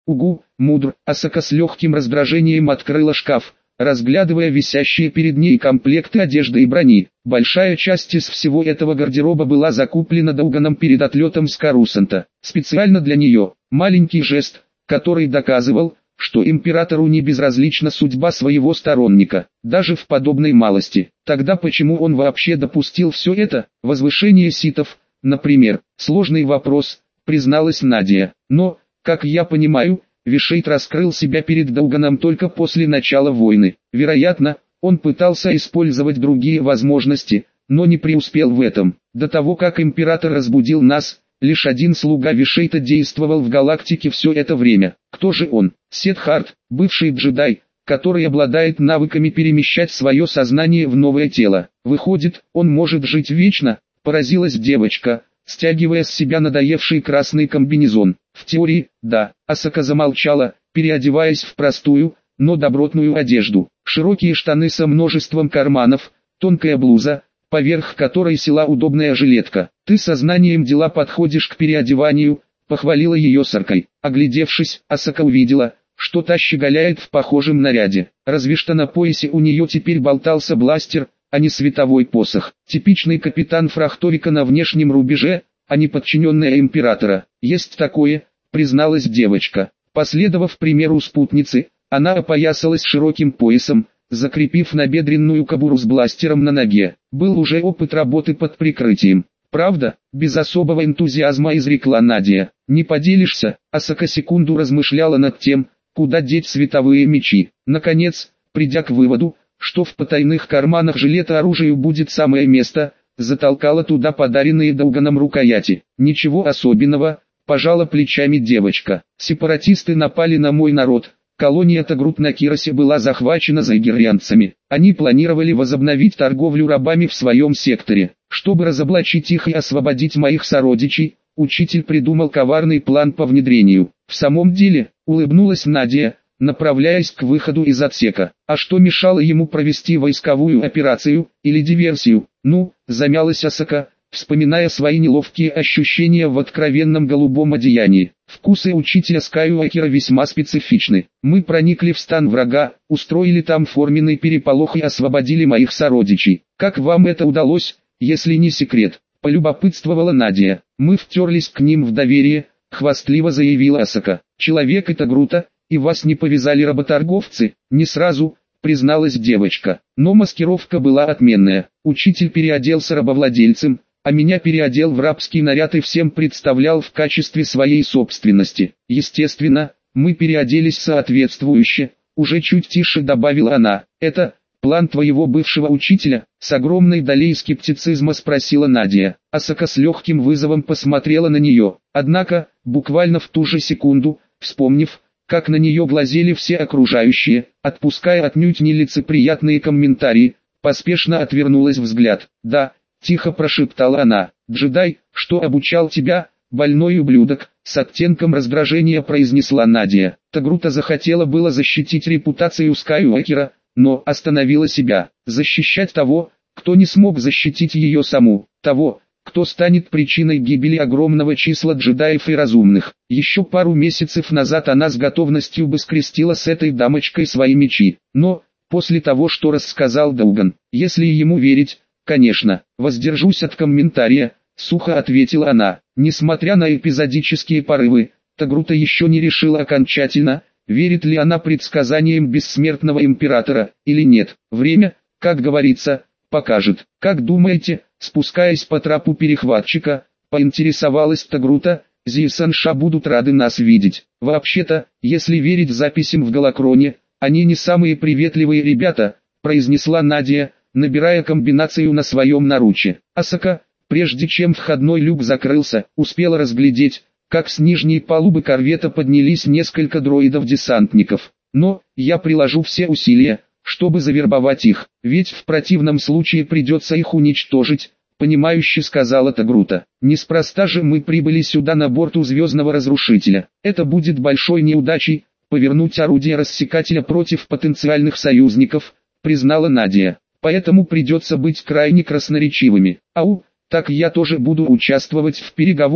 Угу, мудр. Асака с легким раздражением открыла шкаф, разглядывая висящие перед ней комплекты одежды и брони. Большая часть из всего этого гардероба была закуплена Дауганом перед отлетом с Карусанта. Специально для нее. Маленький жест, который доказывал, что императору не безразлична судьба своего сторонника, даже в подобной малости. Тогда почему он вообще допустил все это? Возвышение ситов, например. Сложный вопрос, призналась Надя. Но, как я понимаю, Вишейт раскрыл себя перед Дауганом только после начала войны. Вероятно, он пытался использовать другие возможности, но не преуспел в этом. До того, как император разбудил нас, лишь один слуга Вишейта действовал в галактике все это время. Кто же он? Сетхард, бывший джедай, который обладает навыками перемещать свое сознание в новое тело. Выходит, он может жить вечно? Поразилась девочка, стягивая с себя надоевший красный комбинезон. В теории, да. Асака замолчала, переодеваясь в простую, но добротную одежду. Широкие штаны со множеством карманов, тонкая блуза, поверх которой села удобная жилетка. «Ты сознанием дела подходишь к переодеванию», — похвалила ее Саркой. Оглядевшись, Асака увидела, что та щеголяет в похожем наряде. Разве что на поясе у нее теперь болтался бластер, а не световой посох. Типичный капитан Фрахторика на внешнем рубеже, а не подчиненная императора. «Есть такое», — призналась девочка. Последовав примеру спутницы, она опоясалась широким поясом, закрепив набедренную кобуру с бластером на ноге. Был уже опыт работы под прикрытием. «Правда?» — без особого энтузиазма изрекла Надя. «Не поделишься?» — Асака секунду размышляла над тем, куда деть световые мечи. Наконец, придя к выводу, что в потайных карманах жилета оружию будет самое место, затолкала туда подаренные Дауганом рукояти. «Ничего особенного», — пожала плечами девочка. «Сепаратисты напали на мой народ. Колония Тагрут на Киросе была захвачена зайгерянцами. Они планировали возобновить торговлю рабами в своем секторе. Чтобы разоблачить их и освободить моих сородичей, учитель придумал коварный план по внедрению». «В самом деле», — улыбнулась Надя, направляясь к выходу из отсека. «А что мешало ему провести войсковую операцию, или диверсию?» «Ну», — замялась Асака, вспоминая свои неловкие ощущения в откровенном голубом одеянии. «Вкусы учителя Скайуокера весьма специфичны. Мы проникли в стан врага, устроили там форменный переполох и освободили моих сородичей. Как вам это удалось, если не секрет?» — полюбопытствовала Надя. «Мы втерлись к ним в доверие», — хвастливо заявила Асака. «Человек это круто, и вас не повязали работорговцы?» «Не сразу», — призналась девочка. «Но маскировка была отменная. Учитель переоделся рабовладельцем, а меня переодел в рабский наряд и всем представлял в качестве своей собственности. Естественно, мы переоделись соответствующе», — уже чуть тише добавила она. «Это план твоего бывшего учителя?» — с огромной долей скептицизма спросила Надя. Асака с легким вызовом посмотрела на нее. Однако, буквально в ту же секунду, вспомнив, как на нее глазели все окружающие, отпуская отнюдь нелицеприятные комментарии, поспешно отвернулась взгляд. «Да», — тихо прошептала она, — «джедай, что обучал тебя, больной ублюдок», — с оттенком раздражения произнесла Надя. Тагрута захотела было защитить репутацию Скайуокера, но остановила себя. Защищать того, кто не смог защитить ее саму, того, кто станет причиной гибели огромного числа джедаев и разумных. Еще пару месяцев назад она с готовностью бы скрестила с этой дамочкой свои мечи. Но, после того, что рассказал Дауган, если ему верить, конечно, воздержусь от комментария, сухо ответила она. Несмотря на эпизодические порывы, Тагрута еще не решила окончательно, верит ли она предсказаниям бессмертного императора, или нет. Время, как говорится, покажет. «Как думаете?» Спускаясь по трапу перехватчика, поинтересовалась Тагрута, «Зиесанша будут рады нас видеть. Вообще-то, если верить записям в Галакроне, они не самые приветливые ребята», произнесла Надя, набирая комбинацию на своем наруче. Асака, прежде чем входной люк закрылся, успела разглядеть, как с нижней палубы корвета поднялись несколько дроидов-десантников. «Но, я приложу все усилия, чтобы завербовать их, ведь в противном случае придется их уничтожить», — понимающе сказала Тагрута. «Неспроста же мы прибыли сюда на борту Звездного Разрушителя. Это будет большой неудачей, повернуть орудие рассекателя против потенциальных союзников», — признала Надя. «Поэтому придется быть крайне красноречивыми». «Ау, так я тоже буду участвовать в переговорах»,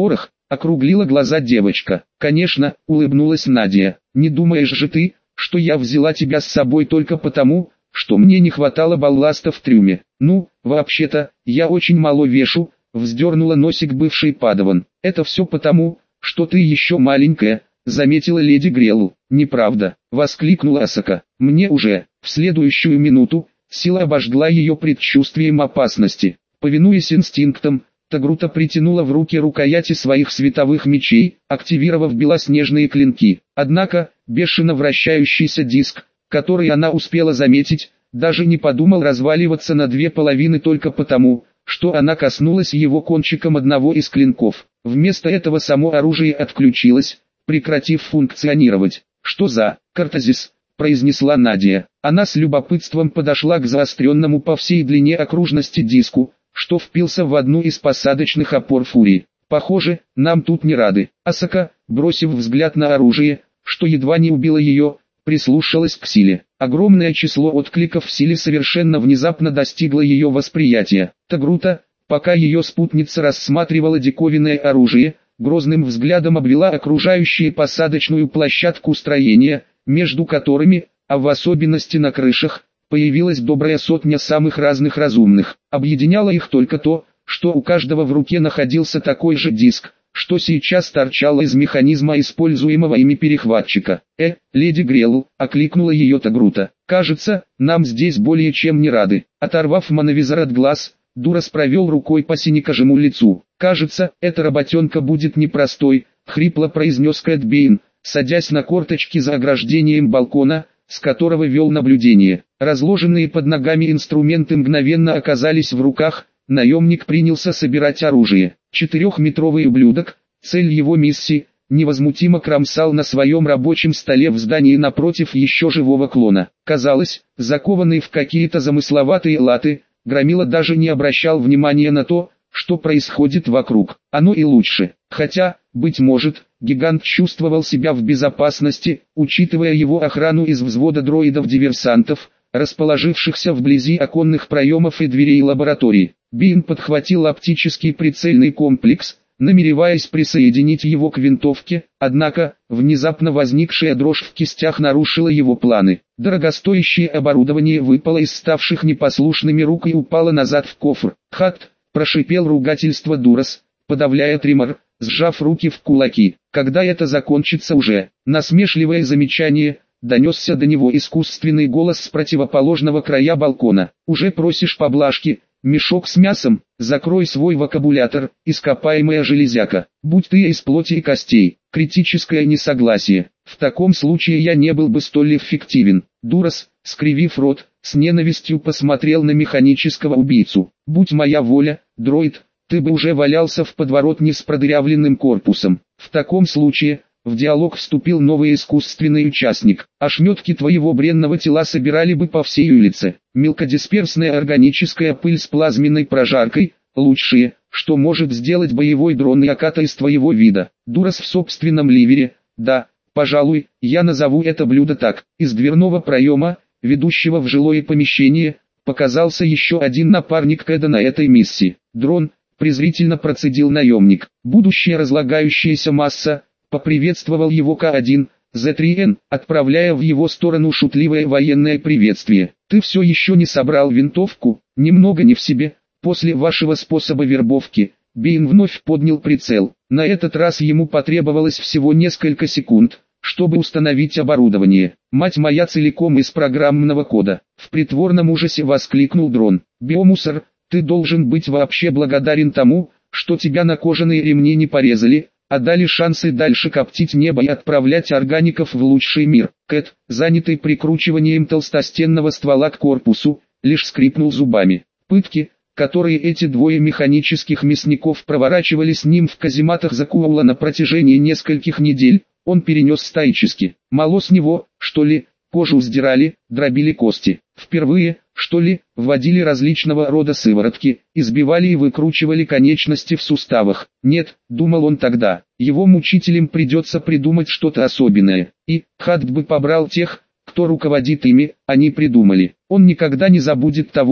округлила глаза девочка. Конечно, улыбнулась Надя. Не думаешь же ты, что я взяла тебя с собой только потому, что мне не хватало балласта в трюме? Ну, вообще-то, я очень мало вешу, вздернула носик бывший падаван. Это все потому, что ты еще маленькая, заметила леди Грелл. Неправда, воскликнула Асака. Мне уже, в следующую минуту, сила обожгла ее предчувствием опасности. Повинуясь инстинктам, Тагрута притянула в руки рукояти своих световых мечей, активировав белоснежные клинки. Однако, бешено вращающийся диск, который она успела заметить, даже не подумал разваливаться на две половины только потому, что она коснулась его кончиком одного из клинков. Вместо этого само оружие отключилось, прекратив функционировать. «Что за картазис?» – произнесла Надя. Она с любопытством подошла к заостренному по всей длине окружности диску, что впился в одну из посадочных опор Фурии. «Похоже, нам тут не рады». Асака, бросив взгляд на оружие, что едва не убило ее, прислушалась к силе. Огромное число откликов в силе совершенно внезапно достигло ее восприятия. Тагрута, пока ее спутница рассматривала диковинное оружие, грозным взглядом обвела окружающие посадочную площадку строения, между которыми, а в особенности на крышах, появилась добрая сотня самых разных разумных. Объединяло их только то, что у каждого в руке находился такой же диск, что сейчас торчало из механизма используемого ими перехватчика. Леди Грелл, окликнула ее Тагрута. «Кажется, нам здесь более чем не рады». Оторвав мановизор от глаз, Дурас провел рукой по синекожему лицу. «Кажется, эта работенка будет непростой», — хрипло произнес Кэт Бейн, садясь на корточки за ограждением балкона, с которого вел наблюдение. Разложенные под ногами инструменты мгновенно оказались в руках. Наемник принялся собирать оружие. 4-метровый ублюдок, цель его миссии, невозмутимо кромсал на своем рабочем столе в здании напротив еще живого клона. Казалось, закованный в какие-то замысловатые латы, Громила даже не обращал внимания на то, что происходит вокруг. Оно и лучше. Хотя, быть может, гигант чувствовал себя в безопасности, учитывая его охрану из взвода дроидов-диверсантов, расположившихся вблизи оконных проемов и дверей лаборатории. Бин подхватил оптический прицельный комплекс, намереваясь присоединить его к винтовке, однако, внезапно возникшая дрожь в кистях нарушила его планы. Дорогостоящее оборудование выпало из ставших непослушными рук и упало назад в кофр. «Хат!» – прошипел ругательство Дурас, подавляя тремор, сжав руки в кулаки. «Когда это закончится уже?» Насмешливое замечание – донесся до него искусственный голос с противоположного края балкона. «Уже просишь поблажки? Мешок с мясом, закрой свой вокабулятор, ископаемая железяка, будь ты из плоти и костей». Критическое несогласие. В таком случае я не был бы столь эффективен. Дурас, скривив рот, с ненавистью посмотрел на механического убийцу. «Будь моя воля, дроид, ты бы уже валялся в подворотне с продырявленным корпусом. В таком случае, в диалог вступил новый искусственный участник. Ошметки твоего бренного тела собирали бы по всей улице. Мелкодисперсная органическая пыль с плазменной прожаркой – лучшее, что может сделать боевой дрон Яката из твоего вида». Дурас в собственном ливере. «Да, пожалуй, я назову это блюдо так». Из дверного проема, ведущего в жилое помещение, показался еще один напарник Кэда на этой миссии. «Дрон», презрительно процедил наемник. «Будущая разлагающаяся масса», поприветствовал его К1, Z3N, отправляя в его сторону шутливое военное приветствие. «Ты все еще не собрал винтовку?» «Немного не в себе. После вашего способа вербовки». Бейн вновь поднял прицел. На этот раз ему потребовалось всего несколько секунд, чтобы установить оборудование. «Мать моя, целиком из программного кода!» В притворном ужасе воскликнул дрон. «Биомусор, ты должен быть вообще благодарен тому, что тебя на кожаные ремни не порезали, а дали шансы дальше коптить небо и отправлять органиков в лучший мир». Кэт, занятый прикручиванием толстостенного ствола к корпусу, лишь скрипнул зубами. Пытки, которые эти двое механических мясников проворачивали с ним в казематах Закуула на протяжении нескольких недель, он перенес стоически. Мало с него, что ли, кожу сдирали, дробили кости. Впервые, что ли, вводили различного рода сыворотки, избивали и выкручивали конечности в суставах. Нет, думал он тогда, его мучителям придется придумать что-то особенное. И, Хат бы побрал тех, кто руководит ими, они придумали. Он никогда не забудет того,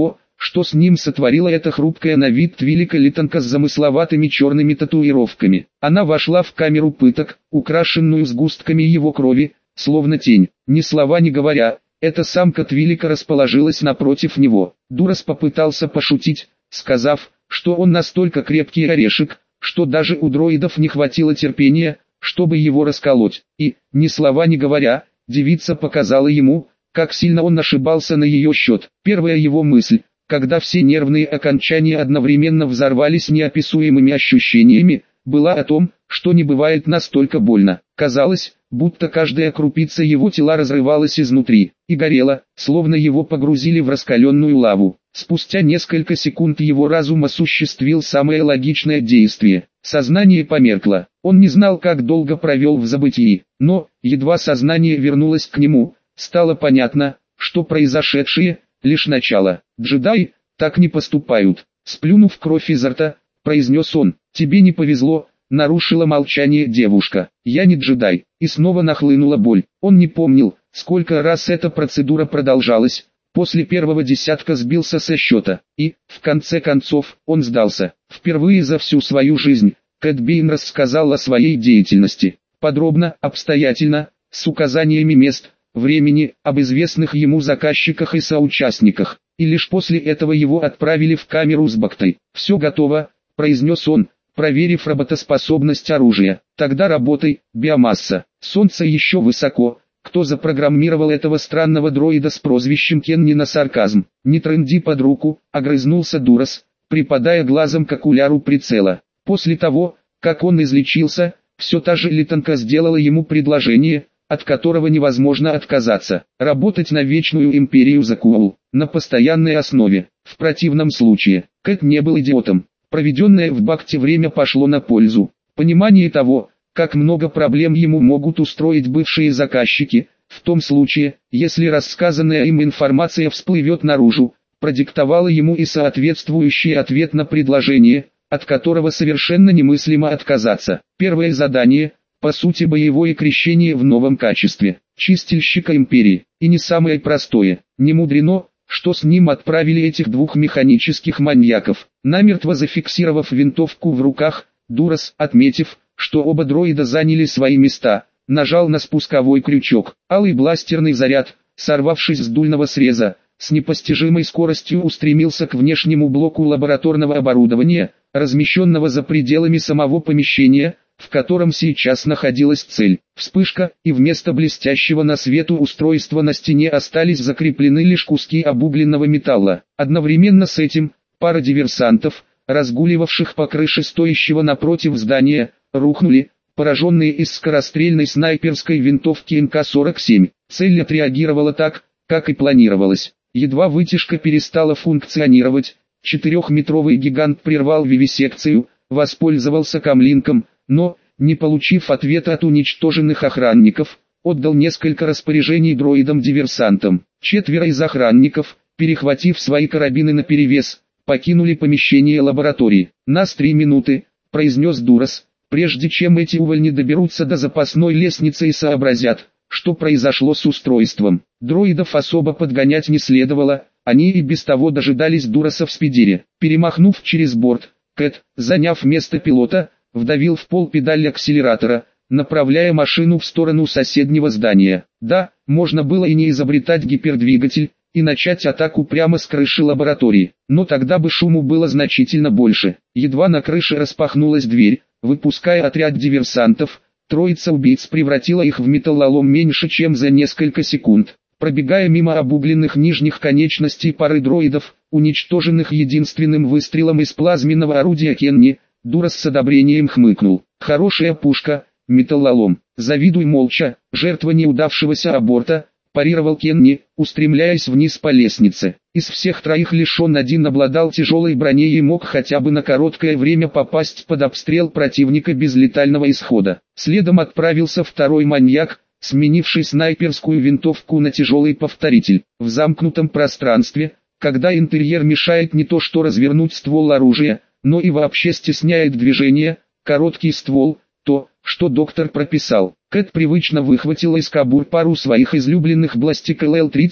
что с ним сотворила эта хрупкая на вид Твилика Литонка с замысловатыми черными татуировками. Она вошла в камеру пыток, украшенную сгустками его крови, словно тень. Ни слова не говоря, эта самка Твилика расположилась напротив него. Дурас попытался пошутить, сказав, что он настолько крепкий орешек, что даже у дроидов не хватило терпения, чтобы его расколоть. И, ни слова не говоря, девица показала ему, как сильно он ошибался на ее счет. Первая его мысль, когда все нервные окончания одновременно взорвались неописуемыми ощущениями, была о том, что не бывает настолько больно. Казалось, будто каждая крупица его тела разрывалась изнутри и горела, словно его погрузили в раскаленную лаву. Спустя несколько секунд его разум осуществил самое логичное действие. Сознание померкло. Он не знал, как долго провел в забытии, но, едва сознание вернулось к нему, стало понятно, что произошедшее — лишь начало. «Джедаи так не поступают», — сплюнув кровь изо рта, произнес он. «Тебе не повезло», — нарушила молчание девушка. «Я не джедай». И снова нахлынула боль. Он не помнил, сколько раз эта процедура продолжалась. После первого десятка сбился со счета, и, в конце концов, он сдался. Впервые за всю свою жизнь, Кэт Бэйн рассказал о своей деятельности. Подробно, обстоятельно, с указаниями мест, времени, об известных ему заказчиках и соучастниках. И лишь после этого его отправили в камеру с Бактой. «Все готово», — произнес он, проверив работоспособность оружия. «Тогда работай, биомасса. Солнце еще высоко». Кто запрограммировал этого странного дроида с прозвищем Кенни на сарказм? «Не трынди под руку», — огрызнулся Дурас, припадая глазом к окуляру прицела. После того, как он излечился, все та же Литонка сделала ему предложение, от которого невозможно отказаться. Работать на Вечную Империю Закуул, на постоянной основе. В противном случае, Кэт не был идиотом. Проведенное в Бакте время пошло на пользу. Понимание того, как много проблем ему могут устроить бывшие заказчики, в том случае, если рассказанная им информация всплывет наружу, продиктовало ему и соответствующий ответ на предложение, от которого совершенно немыслимо отказаться. Первое задание, по сути боевое крещение в новом качестве, чистильщика империи, и не самое простое. Не мудрено, что с ним отправили этих двух механических маньяков. Намертво зафиксировав винтовку в руках, Дурас, отметив, что оба дроида заняли свои места, нажал на спусковой крючок. Алый бластерный заряд, сорвавшись с дульного среза, с непостижимой скоростью устремился к внешнему блоку лабораторного оборудования, размещенного за пределами самого помещения, в котором сейчас находилась цель. Вспышка, и вместо блестящего на свету устройства на стене остались закреплены лишь куски обугленного металла. Одновременно с этим, пара диверсантов, разгуливавших по крыше стоящего напротив здания, рухнули, пораженные из скорострельной снайперской винтовки МК-47. Цель отреагировала так, как и планировалось. Едва вытяжка перестала функционировать, 4-метровый гигант прервал вивисекцию, воспользовался камлинком, но, не получив ответа от уничтоженных охранников, отдал несколько распоряжений дроидам-диверсантам. 4 из охранников, перехватив свои карабины наперевес, покинули помещение лаборатории. «Нас 3 минуты», — произнес Дурас, прежде чем эти увольни доберутся до запасной лестницы и сообразят, что произошло с устройством. Дроидов особо подгонять не следовало, они и без того дожидались Дураса в спидере. Перемахнув через борт, Кэт, заняв место пилота, вдавил в пол педаль акселератора, направляя машину в сторону соседнего здания. Да, можно было и не изобретать гипердвигатель, и начать атаку прямо с крыши лаборатории, но тогда бы шуму было значительно больше. Едва на крыше распахнулась дверь, выпуская отряд диверсантов, троица убийц превратила их в металлолом меньше чем за несколько секунд. Пробегая мимо обугленных нижних конечностей пары дроидов, уничтоженных единственным выстрелом из плазменного орудия Кенни, Дурас с одобрением хмыкнул. «Хорошая пушка, металлолом. Завидуй молча, жертва неудавшегося аборта», парировал Кенни, устремляясь вниз по лестнице. Из всех троих лишь он один обладал тяжелой броней и мог хотя бы на короткое время попасть под обстрел противника без летального исхода. Следом отправился второй маньяк, сменивший снайперскую винтовку на тяжелый повторитель. В замкнутом пространстве, когда интерьер мешает не то что развернуть ствол оружия, но и вообще стесняет движение, короткий ствол, то, что доктор прописал. Кэт привычно выхватила из кобур пару своих излюбленных бластик ЛЛ-30,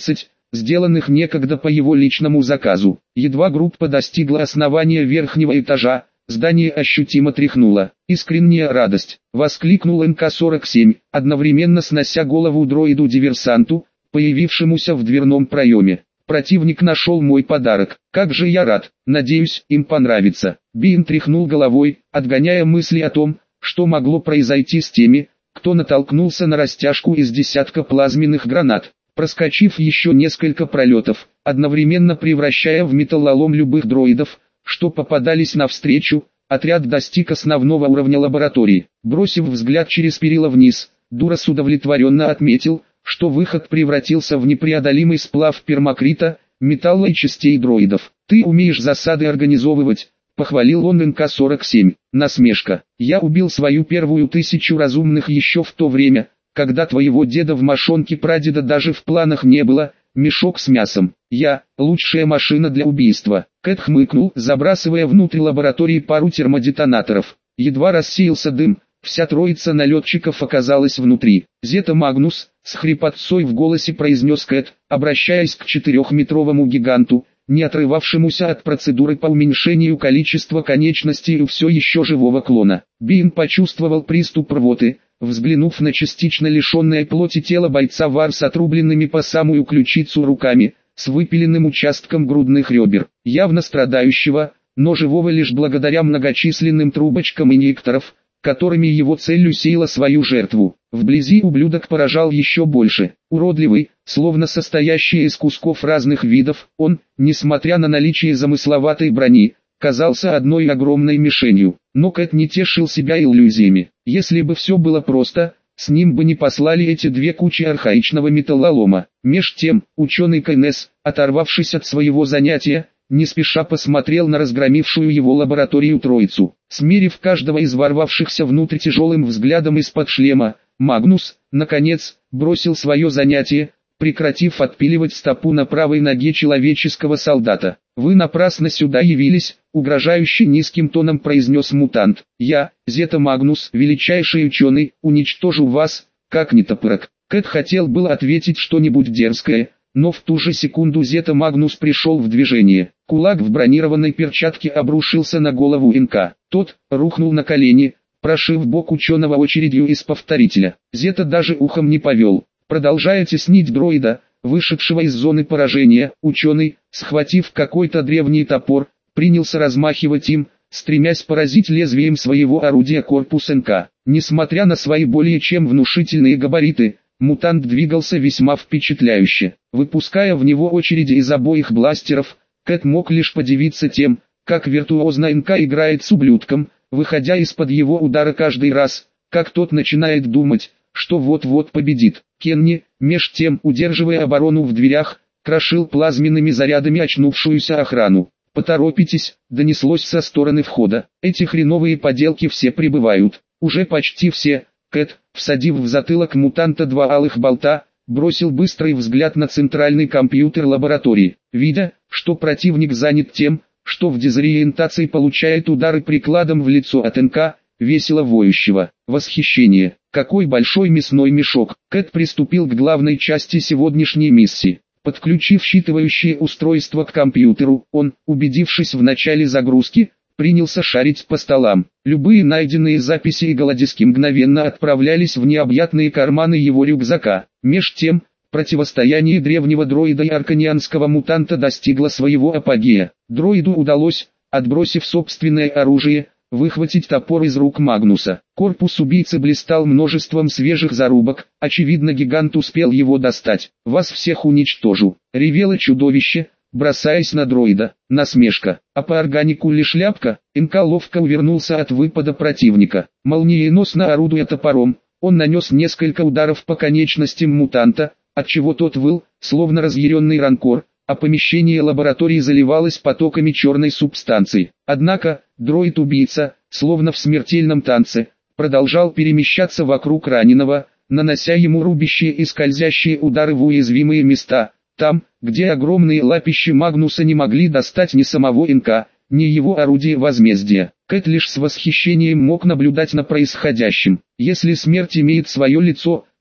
сделанных некогда по его личному заказу. Едва группа достигла основания верхнего этажа, здание ощутимо тряхнуло. «Искренняя радость!» — воскликнул МК-47, одновременно снося голову дроиду-диверсанту, появившемуся в дверном проеме. «Противник нашел мой подарок. Как же я рад! Надеюсь, им понравится». Бин тряхнул головой, отгоняя мысли о том, что могло произойти с теми, кто натолкнулся на растяжку из десятка плазменных гранат. Проскочив еще несколько пролетов, одновременно превращая в металлолом любых дроидов, что попадались навстречу, отряд достиг основного уровня лаборатории. Бросив взгляд через перила вниз, Дурас удовлетворенно отметил, что выход превратился в непреодолимый сплав пермакрита, металла и частей дроидов. «Ты умеешь засады организовывать», — похвалил он МК-47. Насмешка. «Я убил свою первую 1000 разумных еще в то время, когда твоего деда в мошонке прадеда даже в планах не было. Мешок с мясом. Я — лучшая машина для убийства». Кэт хмыкнул, забрасывая внутрь лаборатории пару термодетонаторов. Едва рассеялся дым, вся троица налетчиков оказалась внутри. «Зета Магнус», — с хрипотцой в голосе произнес Кэт, обращаясь к 4-метровому гиганту, не отрывавшемуся от процедуры по уменьшению количества конечностей у все еще живого клона. Бин почувствовал приступ рвоты, взглянув на частично лишенное плоти тело бойца ВАР с отрубленными по самую ключицу руками, с выпиленным участком грудных ребер, явно страдающего, но живого лишь благодаря многочисленным трубочкам инъекторов, которыми его цель усеяла свою жертву. Вблизи ублюдок поражал еще больше. Уродливый, словно состоящий из кусков разных видов, он, несмотря на наличие замысловатой брони, казался одной огромной мишенью. Но Кэт не тешил себя иллюзиями. Если бы все было просто, с ним бы не послали эти две кучи архаичного металлолома. Меж тем, ученый КНС, оторвавшись от своего занятия, не спеша посмотрел на разгромившую его лабораторию троицу. Смерив каждого из ворвавшихся внутрь тяжелым взглядом из-под шлема, Магнус, наконец, бросил свое занятие, прекратив отпиливать стопу на правой ноге человеческого солдата. «Вы напрасно сюда явились», — угрожающе низким тоном произнес мутант. «Я, Зета Магнус, величайший ученый, уничтожу вас, как нетопырок». Кэт хотел было ответить что-нибудь дерзкое, но в ту же секунду Зета Магнус пришел в движение. Кулак в бронированной перчатке обрушился на голову НК. Тот рухнул на колени, прошив бок ученого очередью из повторителя. Зета даже ухом не повел. Продолжая теснить дроида, вышедшего из зоны поражения, ученый, схватив какой-то древний топор, принялся размахивать им, стремясь поразить лезвием своего орудия корпус НК. Несмотря на свои более чем внушительные габариты, мутант двигался весьма впечатляюще. Выпуская в него очереди из обоих бластеров, Кэт мог лишь подивиться тем, как виртуозно НК играет с ублюдком, выходя из-под его удара каждый раз, как тот начинает думать, что вот-вот победит. Кенни, меж тем удерживая оборону в дверях, крошил плазменными зарядами очнувшуюся охрану. «Поторопитесь», — донеслось со стороны входа. «Эти хреновые поделки все прибывают». «Уже почти все». Кэт, всадив в затылок мутанта 2 алых болта, бросил быстрый взгляд на центральный компьютер лаборатории. Видя, что противник занят тем, что в дезориентации получает удары прикладом в лицо от НК, весело воющего. Восхищение. Какой большой мясной мешок. Кэт приступил к главной части сегодняшней миссии. Подключив считывающее устройство к компьютеру, он, убедившись в начале загрузки, принялся шарить по столам. Любые найденные записи и голодиски мгновенно отправлялись в необъятные карманы его рюкзака. Меж тем, противостояние древнего дроида и арканианского мутанта достигло своего апогея. Дроиду удалось, отбросив собственное оружие, выхватить топор из рук Магнуса. Корпус убийцы блистал множеством свежих зарубок, очевидно гигант успел его достать. «Вас всех уничтожу», — ревело чудовище, бросаясь на дроида. Насмешка. А по органику лишь ляпка. НК ловко увернулся от выпада противника. Молниеносно орудуя топором, он нанес несколько ударов по конечностям мутанта, отчего тот выл, словно разъяренный ранкор, а помещение лаборатории заливалось потоками черной субстанции. Однако, дроид-убийца, словно в смертельном танце, продолжал перемещаться вокруг раненого, нанося ему рубящие и скользящие удары в уязвимые места, там, где огромные лапищи Магнуса не могли достать ни самого НК, ни его орудия возмездия. Кэт лишь с восхищением мог наблюдать на происходящем. Если смерть имеет свое лицо,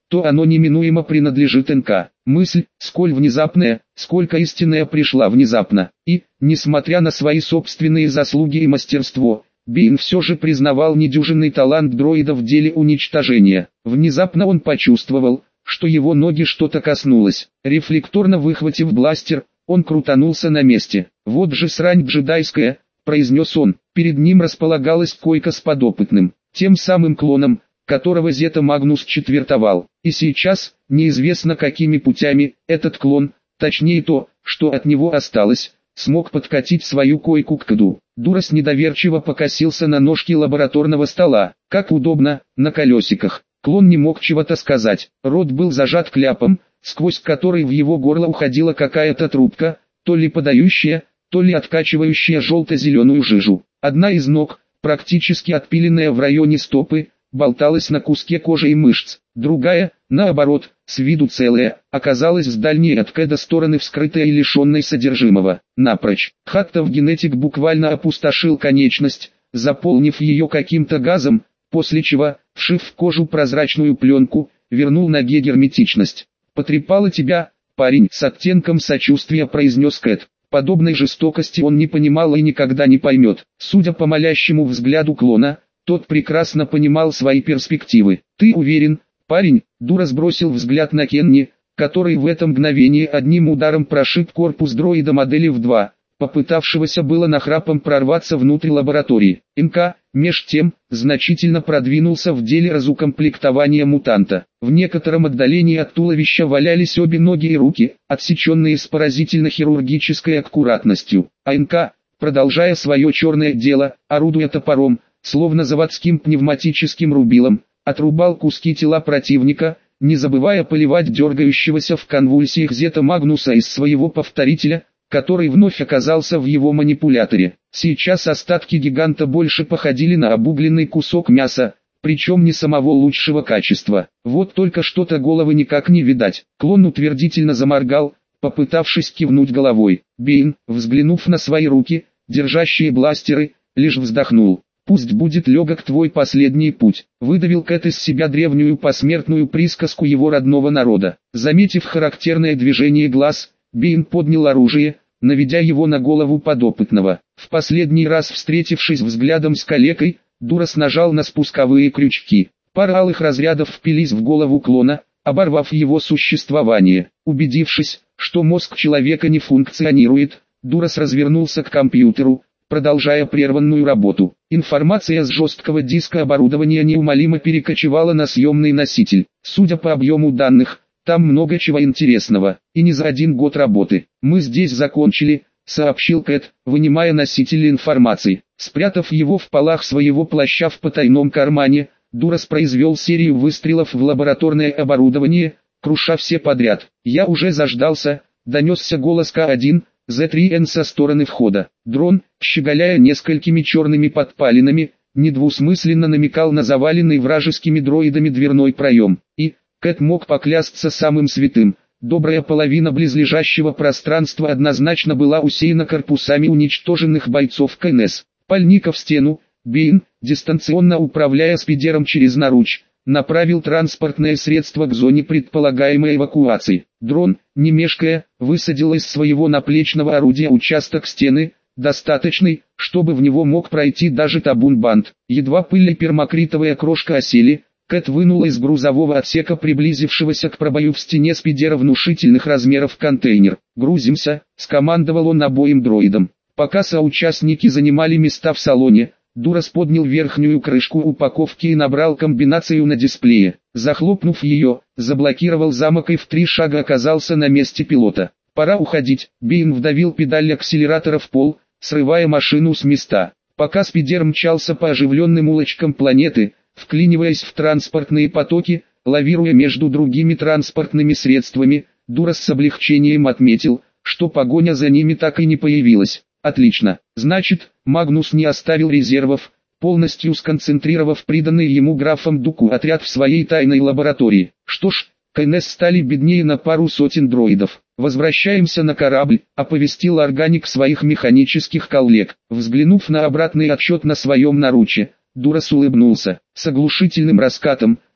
то оно неминуемо принадлежит НК. Мысль, сколь внезапная, сколько истинная пришла внезапно. И, несмотря на свои собственные заслуги и мастерство, Бин все же признавал недюжинный талант дроида в деле уничтожения. Внезапно он почувствовал, что его ноги что-то коснулось. Рефлекторно выхватив бластер, он крутанулся на месте. «Вот же срань джедайская», — произнес он. Перед ним располагалась койка с подопытным, тем самым клоном, которого Зета Магнус четвертовал. И сейчас, неизвестно какими путями, этот клон, точнее то, что от него осталось, смог подкатить свою койку к Кэду. Дурас недоверчиво покосился на ножки лабораторного стола. Как удобно, на колесиках. Клон не мог чего-то сказать. Рот был зажат кляпом, сквозь который в его горло уходила какая-то трубка, то ли подающая, то ли откачивающая желто-зеленую жижу. Одна из ног, практически отпиленная в районе стопы, болталась на куске кожи и мышц. Другая, наоборот, с виду целая, оказалась с дальней от Кэда стороны вскрытая и лишенной содержимого. Напрочь. Хаттов генетик буквально опустошил конечность, заполнив ее каким-то газом, после чего, вшив в кожу прозрачную пленку, вернул ноге герметичность. «Потрепало тебя, парень», — с оттенком сочувствия произнес Кэд. Подобной жестокости он не понимал и никогда не поймет. Судя по молящему взгляду клона, тот прекрасно понимал свои перспективы. «Ты уверен, парень?» — Дура сбросил взгляд на Кенни, который в это мгновение одним ударом прошиб корпус дроида модели в 2, попытавшегося было нахрапом прорваться внутрь лаборатории. НК, меж тем, значительно продвинулся в деле разукомплектования мутанта. В некотором отдалении от туловища валялись обе ноги и руки, отсеченные с поразительно-хирургической аккуратностью. А НК, продолжая свое черное дело, орудуя топором, словно заводским пневматическим рубилом, отрубал куски тела противника, не забывая поливать дергающегося в конвульсиях Зета Магнуса из своего повторителя, который вновь оказался в его манипуляторе. Сейчас остатки гиганта больше походили на обугленный кусок мяса, причем не самого лучшего качества. Вот только что-то головы никак не видать. Клон утвердительно заморгал, попытавшись кивнуть головой. Бейн, взглянув на свои руки, держащие бластеры, лишь вздохнул. «Пусть будет легок твой последний путь», — выдавил Кэт из себя древнюю посмертную присказку его родного народа. Заметив характерное движение глаз, Бейн поднял оружие, наведя его на голову подопытного. В последний раз встретившись взглядом с калекой, Дурас нажал на спусковые крючки. Пара алых разрядов впились в голову клона, оборвав его существование. Убедившись, что мозг человека не функционирует, Дурас развернулся к компьютеру, продолжая прерванную работу. Информация с жесткого диска оборудования неумолимо перекочевала на съемный носитель. Судя по объему данных, там много чего интересного, и не за 1 год работы. «Мы здесь закончили», — сообщил Кэт, вынимая носитель информации. Спрятав его в полах своего плаща в потайном кармане, Дурас произвел серию выстрелов в лабораторное оборудование, круша все подряд. «Я уже заждался», — донесся голос К1, Z3N со стороны входа. Дрон, щеголяя несколькими черными подпалинами, недвусмысленно намекал на заваленный вражескими дроидами дверной проем. И, Кэт мог поклясться самым святым, добрая половина близлежащего пространства однозначно была усеяна корпусами уничтоженных бойцов КНС. Пальника в стену, Бейн, дистанционно управляя спидером через наруч, направил транспортное средство к зоне предполагаемой эвакуации. Дрон, не мешкая, высадил из своего наплечного орудия участок стены, достаточный, чтобы в него мог пройти даже табун-банд. Едва пыль и пермакритовая крошка осели, Кэт вынула из грузового отсека приблизившегося к пробою в стене спидера внушительных размеров контейнер. «Грузимся», — скомандовал он обоим дроидам. Пока соучастники занимали места в салоне, Дурас поднял верхнюю крышку упаковки и набрал комбинацию на дисплее. Захлопнув ее, заблокировал замок и в 3 шага оказался на месте пилота. «Пора уходить», — Бейн вдавил педаль акселератора в пол, срывая машину с места. Пока спидер мчался по оживленным улочкам планеты, вклиниваясь в транспортные потоки, лавируя между другими транспортными средствами, Дурас с облегчением отметил, что погоня за ними так и не появилась. Отлично, значит, Магнус не оставил резервов, полностью сконцентрировав приданный ему графом Дуку отряд в своей тайной лаборатории. Что ж, КНС стали беднее на пару сотен дроидов. «Возвращаемся на корабль», — оповестил органик своих механических коллег. Взглянув на обратный отсчет на своем наруче, Дурас улыбнулся. С оглушительным раскатом,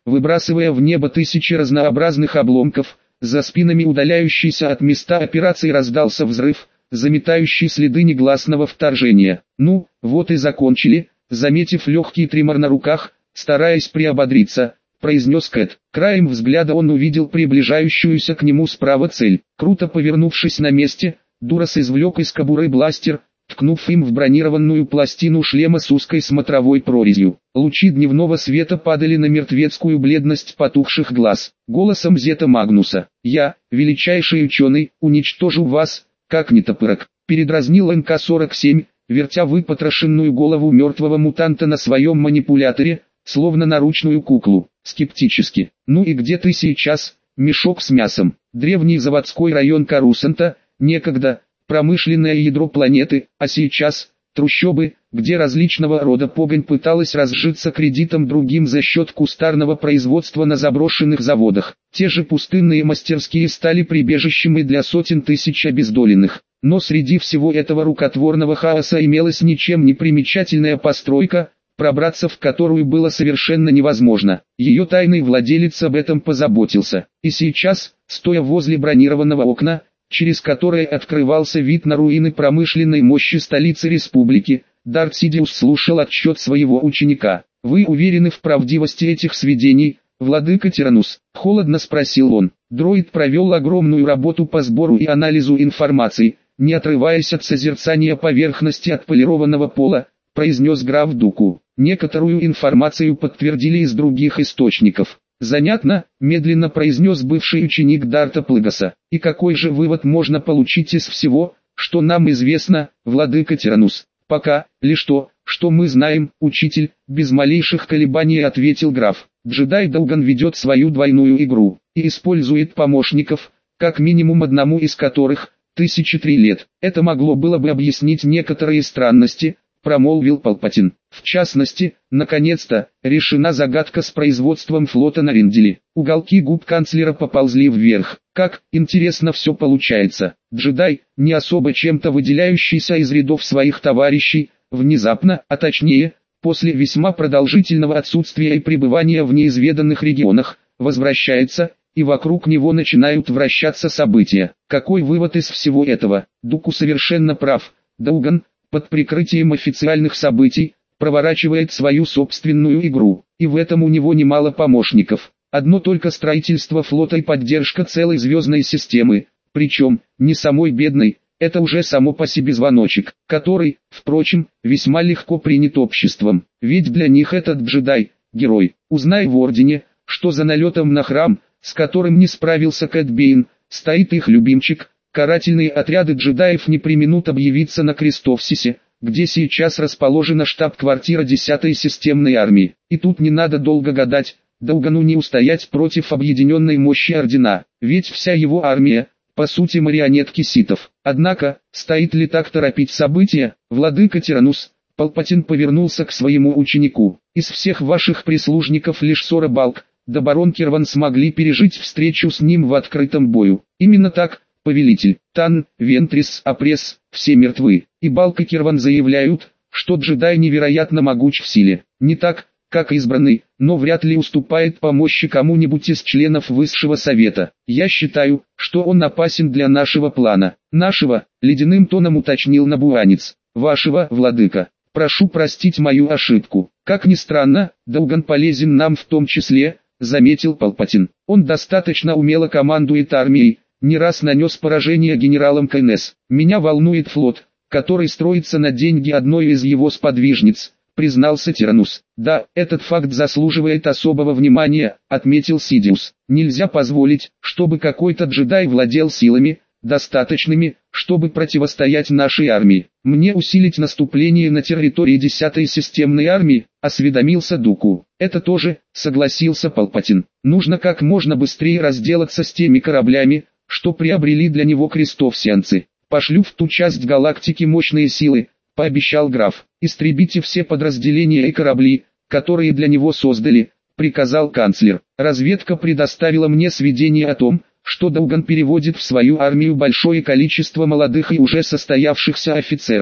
выбрасывая в небо тысячи разнообразных обломков. За спинами удаляющейся от места операции раздался взрыв, заметающий следы негласного вторжения. «Ну, вот и закончили», заметив легкий тремор на руках, стараясь приободриться, произнес Кэт. Краем взгляда он увидел приближающуюся к нему справа цель. Круто повернувшись на месте, Дурас извлек из кобуры бластер, ткнув им в бронированную пластину шлема с узкой смотровой прорезью. Лучи дневного света падали на мертвецкую бледность потухших глаз. Голосом Зета Магнуса: «Я, величайший ученый, уничтожу вас, как нетопырок», передразнил НК-47, вертя выпотрошенную голову мертвого мутанта на своем манипуляторе, словно наручную куклу. Скептически: «Ну и где ты сейчас, мешок с мясом?» Древний заводской район Карусента, некогда промышленное ядро планеты, а сейчас трущобы, где различного рода погонь пыталась разжиться кредитом другим за счет кустарного производства на заброшенных заводах. Те же пустынные мастерские стали прибежищем и для сотен тысяч обездоленных. Но среди всего этого рукотворного хаоса имелась ничем не примечательная постройка, пробраться в которую было совершенно невозможно. Ее тайный владелец об этом позаботился. И сейчас, стоя возле бронированного окна, через которое открывался вид на руины промышленной мощи столицы республики, Дарт Сидиус слушал отчет своего ученика. «Вы уверены в правдивости этих сведений, владыка Тиранус?» — холодно спросил он. Дроид провел огромную работу по сбору и анализу информации, не отрываясь от созерцания поверхности отполированного пола, произнес граф Дуку. «Некоторую информацию подтвердили из других источников». «Занятно», — медленно произнес бывший ученик Дарта Плыгаса. «И какой же вывод можно получить из всего, что нам известно, владыка Тиранус?» «Пока, лишь то, что мы знаем, учитель», — без малейших колебаний ответил граф. «Джедай Долган ведет свою двойную игру, и использует помощников, как минимум одному из которых, 1003 лет. Это могло было бы объяснить некоторые странности», — промолвил Палпатин. «В частности, наконец-то, решена загадка с производством флота на Ринделе». Уголки губ канцлера поползли вверх. «Как, интересно, все получается». Джедай, не особо чем-то выделяющийся из рядов своих товарищей, внезапно, а точнее, после весьма продолжительного отсутствия и пребывания в неизведанных регионах, возвращается, и вокруг него начинают вращаться события. Какой вывод из всего этого? Дуку совершенно прав. Долган, под прикрытием официальных событий, проворачивает свою собственную игру, и в этом у него немало помощников. Одно только строительство флота и поддержка целой звездной системы, причем, не самой бедной, это уже само по себе звоночек, который, впрочем, весьма легко принят обществом. Ведь для них этот джедай – герой. Узнай в Ордене, что за налетом на храм, с которым не справился Кэт Бейн, стоит их любимчик. Карательные отряды джедаев не преминут объявиться на Крестовсисе, где сейчас расположена штаб-квартира 10-й системной армии. И тут не надо долго гадать, Долгану не устоять против объединенной мощи Ордена, ведь вся его армия, по сути, марионетки ситов. Однако, стоит ли так торопить события, владыка Тиранус? Палпатин повернулся к своему ученику. Из всех ваших прислужников лишь Сора Балк, да барон Кирван смогли пережить встречу с ним в открытом бою. Именно так, повелитель. Тан, Вентрис, Апресс, все мертвы. И Балк и Кирван заявляют, что джедай невероятно могуч в силе. Не так, как избранный, но вряд ли уступает по мощи кому-нибудь из членов Высшего Совета. Я считаю, что он опасен для нашего плана. Нашего, ледяным тоном уточнил Набуанец. Вашего, владыка. Прошу простить мою ошибку. Как ни странно, Долган полезен нам в том числе, заметил Палпатин. Он достаточно умело командует армией, не раз нанес поражение генералам КНС. Меня волнует флот, который строится на деньги одной из его сподвижниц, признался Тиранус. Да, этот факт заслуживает особого внимания, отметил Сидиус. Нельзя позволить, чтобы какой-то джедай владел силами, достаточными, чтобы противостоять нашей армии. Мне усилить наступление на территории 10-й системной армии, осведомился Дуку. Это тоже, согласился Палпатин. Нужно как можно быстрее разделаться с теми кораблями, что приобрели для него крестовсианцы. Пошлю в ту часть галактики мощные силы, пообещал граф. Истребите все подразделения и корабли, которые для него создали, приказал канцлер. Разведка предоставила мне сведения о том, что Долган переводит в свою армию большое количество молодых и уже состоявшихся офицеров.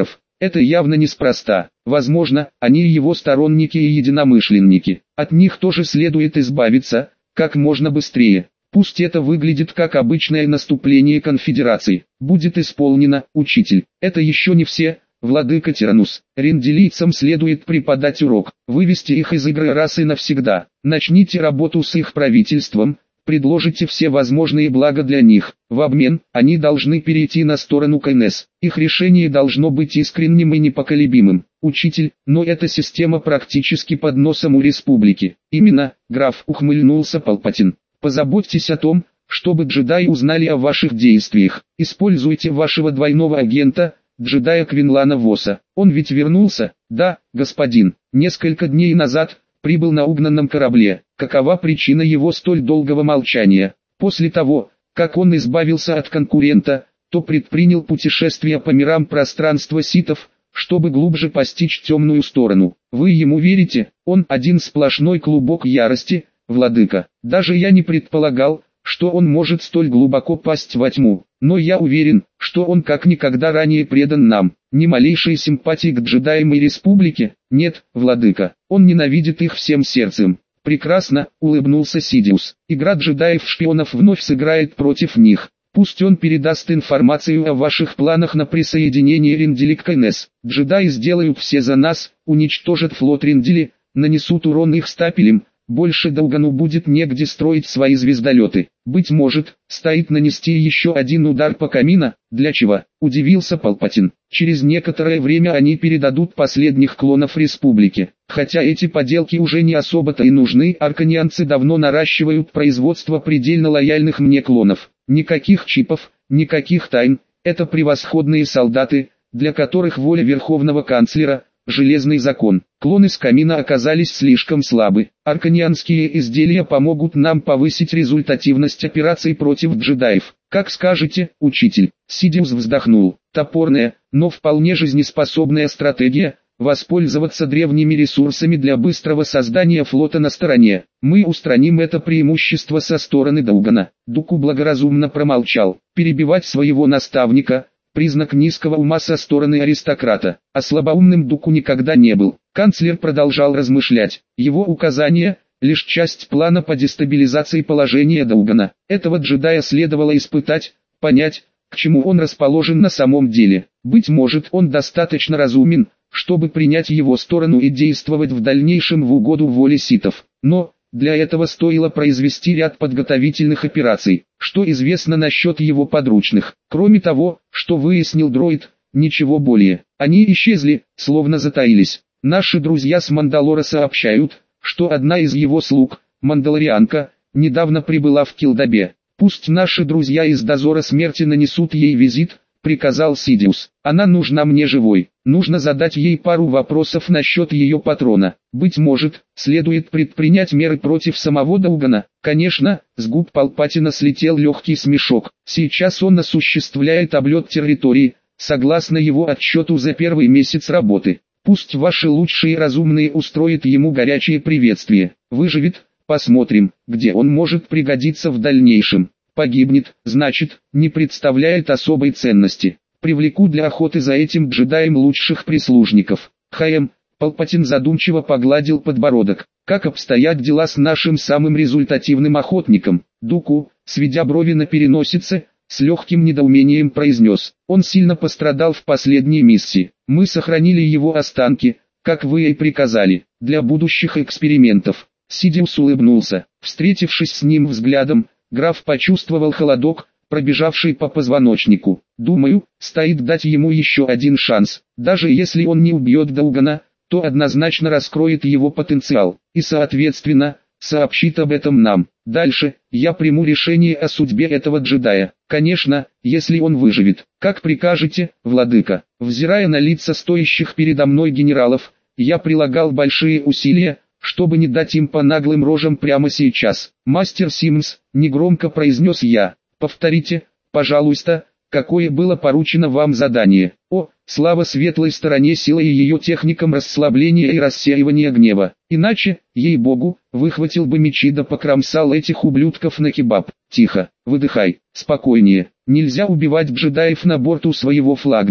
Это явно неспроста. Возможно, они его сторонники и единомышленники. От них тоже следует избавиться, как можно быстрее. Пусть это выглядит как обычное наступление конфедерации. Будет исполнено, учитель. Это еще не все, владыка Тиранус. Ринделийцам следует преподать урок, вывести их из игры раз и навсегда. Начните работу с их правительством, предложите все возможные блага для них. В обмен, они должны перейти на сторону КНС. Их решение должно быть искренним и непоколебимым. Учитель, но эта система практически под носом у республики. Именно, граф, ухмыльнулся Палпатин. Позаботьтесь о том, чтобы джедаи узнали о ваших действиях. Используйте вашего двойного агента, джедая Квинлана Восса. Он ведь вернулся? Да, господин. Несколько дней назад прибыл на угнанном корабле. Какова причина его столь долгого молчания? После того, как он избавился от конкурента, то предпринял путешествие по мирам пространства ситов, чтобы глубже постичь темную сторону. Вы ему верите? Он один сплошной клубок ярости, владыка. Даже я не предполагал, что он может столь глубоко пасть во тьму. Но я уверен, что он как никогда ранее предан нам. Ни малейшей симпатии к джедаям и республике? Нет, владыка. Он ненавидит их всем сердцем. Прекрасно, улыбнулся Сидиус. Игра джедаев-шпионов вновь сыграет против них. Пусть он передаст информацию о ваших планах на присоединение Ринделя к КНС. Джедаи сделают все за нас, уничтожат флот Риндели, нанесут урон их стапелям. Больше Даугану будет негде строить свои звездолеты. Быть может, стоит нанести еще один удар по Камино. Для чего? Удивился Палпатин. Через некоторое время они передадут последних клонов республике. Хотя эти поделки уже не особо-то и нужны, арканианцы давно наращивают производство предельно лояльных мне клонов. Никаких чипов, никаких тайн. Это превосходные солдаты, для которых воля верховного канцлера – железный закон. Клоны с Камино оказались слишком слабы. Арканианские изделия помогут нам повысить результативность операций против джедаев. Как скажете, учитель. Сидиус вздохнул. Топорная, но вполне жизнеспособная стратегия – воспользоваться древними ресурсами для быстрого создания флота на стороне. Мы устраним это преимущество со стороны Даугана. Дуку благоразумно промолчал. Перебивать своего наставника – признак низкого ума со стороны аристократа, а слабоумным Дуку никогда не был. Канцлер продолжал размышлять. Его указания – лишь часть плана по дестабилизации положения Даугана. Этого джедая следовало испытать, понять, к чему он расположен на самом деле. Быть может, он достаточно разумен, чтобы принять его сторону и действовать в дальнейшем в угоду воле ситов. Но для этого стоило произвести ряд подготовительных операций. Что известно насчет его подручных? Кроме того, что выяснил дроид, ничего более. Они исчезли, словно затаились. Наши друзья с Мандалора сообщают, что одна из его слуг, Мандалорианка, недавно прибыла в Килдабе. Пусть наши друзья из Дозора Смерти нанесут ей визит, приказал Сидиус. Она нужна мне живой. Нужно задать ей пару вопросов насчет ее патрона. Быть может, следует предпринять меры против самого Даугана. Конечно, с губ Палпатина слетел легкий смешок. Сейчас он осуществляет облет территории, согласно его отчету за первый месяц работы. Пусть ваши лучшие разумные устроят ему горячее приветствие. Выживет, посмотрим, где он может пригодиться в дальнейшем. Погибнет, значит, не представляет особой ценности. Привлеку для охоты за этим джедаем лучших прислужников. Палпатин задумчиво погладил подбородок. Как обстоят дела с нашим самым результативным охотником? Дуку, сведя брови на переносице, с легким недоумением произнес. Он сильно пострадал в последней миссии. Мы сохранили его останки, как вы и приказали, для будущих экспериментов. Сидиус улыбнулся. Встретившись с ним взглядом, граф почувствовал холодок, пробежавший по позвоночнику. Думаю, стоит дать ему еще один шанс. Даже если он не убьет Даугана, то однозначно раскроет его потенциал. И соответственно, сообщит об этом нам. Дальше, я приму решение о судьбе этого джедая. Конечно, если он выживет. Как прикажете, владыка. Взирая на лица стоящих передо мной генералов, я прилагал большие усилия, чтобы не дать им по наглым рожам прямо сейчас. Мастер Симмс, негромко произнес я. Повторите, пожалуйста, какое было поручено вам задание. О, слава светлой стороне силы и ее техникам расслабления и рассеивания гнева. Иначе, ей-богу, выхватил бы мечи да покромсал этих ублюдков на кебаб. Тихо, выдыхай, спокойнее. Нельзя убивать джедаев на борту своего флагмана.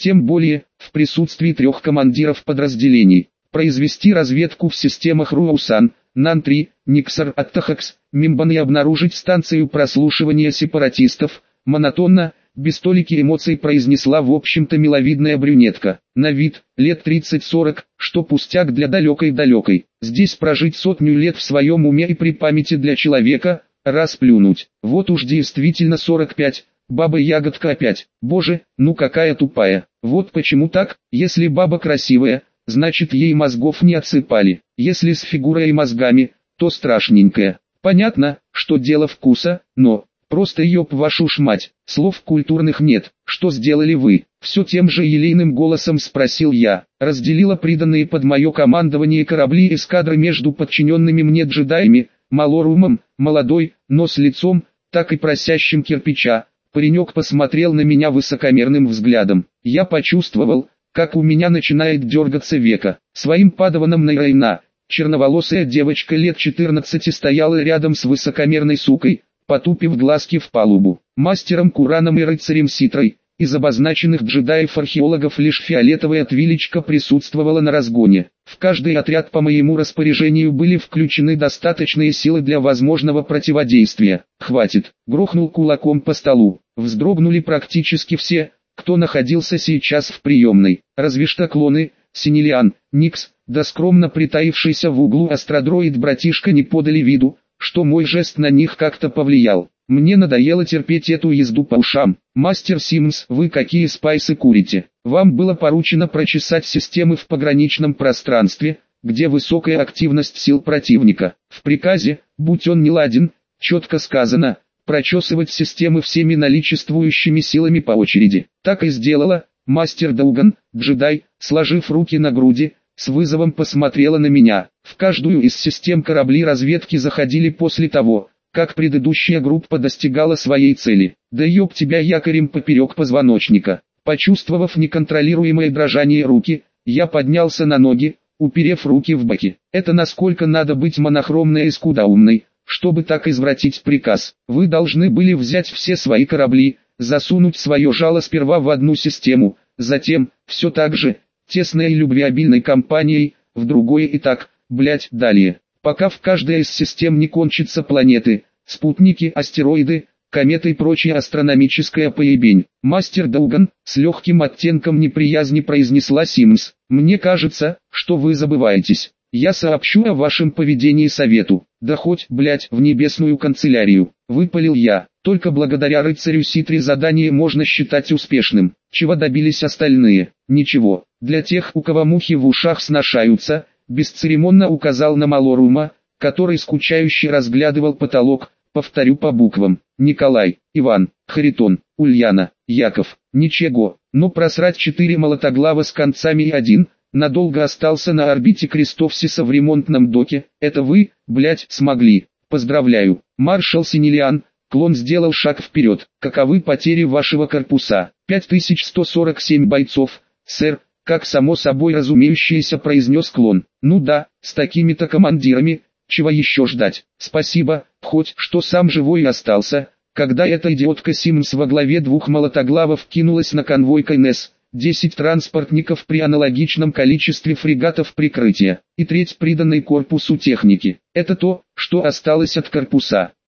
тем более, в присутствии 3 командиров подразделений. Произвести разведку в системах Руаусан, Нан-3, Никсар, Аттахакс, Мимбан и обнаружить станцию прослушивания сепаратистов, монотонно, без толики эмоций произнесла в общем-то миловидная брюнетка. На вид, лет 30-40, что пустяк для далекой-далекой. Здесь прожить 100 лет в своем уме и при памяти для человека, расплюнуть. Вот уж действительно 45, баба-ягодка опять. Боже, ну какая тупая. Вот почему так, если баба красивая, значит ей мозгов не отсыпали. Если с фигурой и мозгами, то страшненькая. Понятно, что дело вкуса, но... Просто ёб вашу ж мать, слов культурных нет, что сделали вы? Все тем же елейным голосом спросил я. Разделила приданные под мое командование корабли эскадры между подчиненными мне джедаями, Малорумом, молодой, но с лицом, так и просящим кирпича. Паренек посмотрел на меня высокомерным взглядом. Я почувствовал, как у меня начинает дергаться века. Своим падаваном Найрайна, черноволосая девочка лет 14 стояла рядом с высокомерной сукой, потупив глазки в палубу. Мастером Кураном и рыцарем Ситрой, из обозначенных джедаев-археологов лишь фиолетовая твилечка присутствовала на разгоне. В каждый отряд по моему распоряжению были включены достаточные силы для возможного противодействия. «Хватит!» — грохнул кулаком по столу. Вздрогнули практически все, кто находился сейчас в приемной. Разве что клоны, Синилиан, Никс, да скромно притаившийся в углу астродроид-братишка не подали виду, что мой жест на них как-то повлиял. Мне надоело терпеть эту езду по ушам. Мастер Симмс, вы какие спайсы курите? Вам было поручено прочесать системы в пограничном пространстве, где высокая активность сил противника. В приказе, будь он неладен, четко сказано, прочесывать системы всеми наличествующими силами по очереди. Так и сделала. Мастер Дауган, джедай, сложив руки на груди, с вызовом посмотрела на меня. В каждую из систем корабли разведки заходили после того, как предыдущая группа достигала своей цели. Да ёб тебя якорем поперек позвоночника. Почувствовав неконтролируемое дрожание руки, я поднялся на ноги, уперев руки в боки. Это насколько надо быть монохромной и скудоумной, чтобы так извратить приказ. Вы должны были взять все свои корабли, засунуть свое жало сперва в одну систему, затем, все так же, тесной и любвеобильной компанией, в другое и так, далее. Пока в каждой из систем не кончатся планеты, спутники, астероиды, кометы и прочая астрономическая поебень. Мастер Дауган, с легким оттенком неприязни произнесла Симмс. Мне кажется, что вы забываетесь. Я сообщу о вашем поведении совету. Да хоть, в небесную канцелярию. Выпалил я. Только благодаря рыцарю Ситре задание можно считать успешным. Чего добились остальные? Ничего. Для тех, у кого мухи в ушах сношаются, бесцеремонно указал на Малорума, который скучающе разглядывал потолок, повторю по буквам. Николай, Иван, Харитон, Ульяна, Яков. Ничего, но просрать 4 молотоглава с концами и один, надолго остался на орбите Крестовсиса в ремонтном доке. Это вы, смогли. Поздравляю. Маршал Синилиан, клон сделал шаг вперед. Каковы потери вашего корпуса? 5147 бойцов, сэр. Как само собой разумеющееся произнес клон. Ну да, с такими-то командирами, чего еще ждать. Спасибо, хоть что сам живой остался, когда эта идиотка Симмс во главе 2 молотоглавов кинулась на конвой КНС, 10 транспортников при аналогичном количестве фрегатов прикрытия, и треть приданной корпусу техники. Это то, что осталось от корпуса.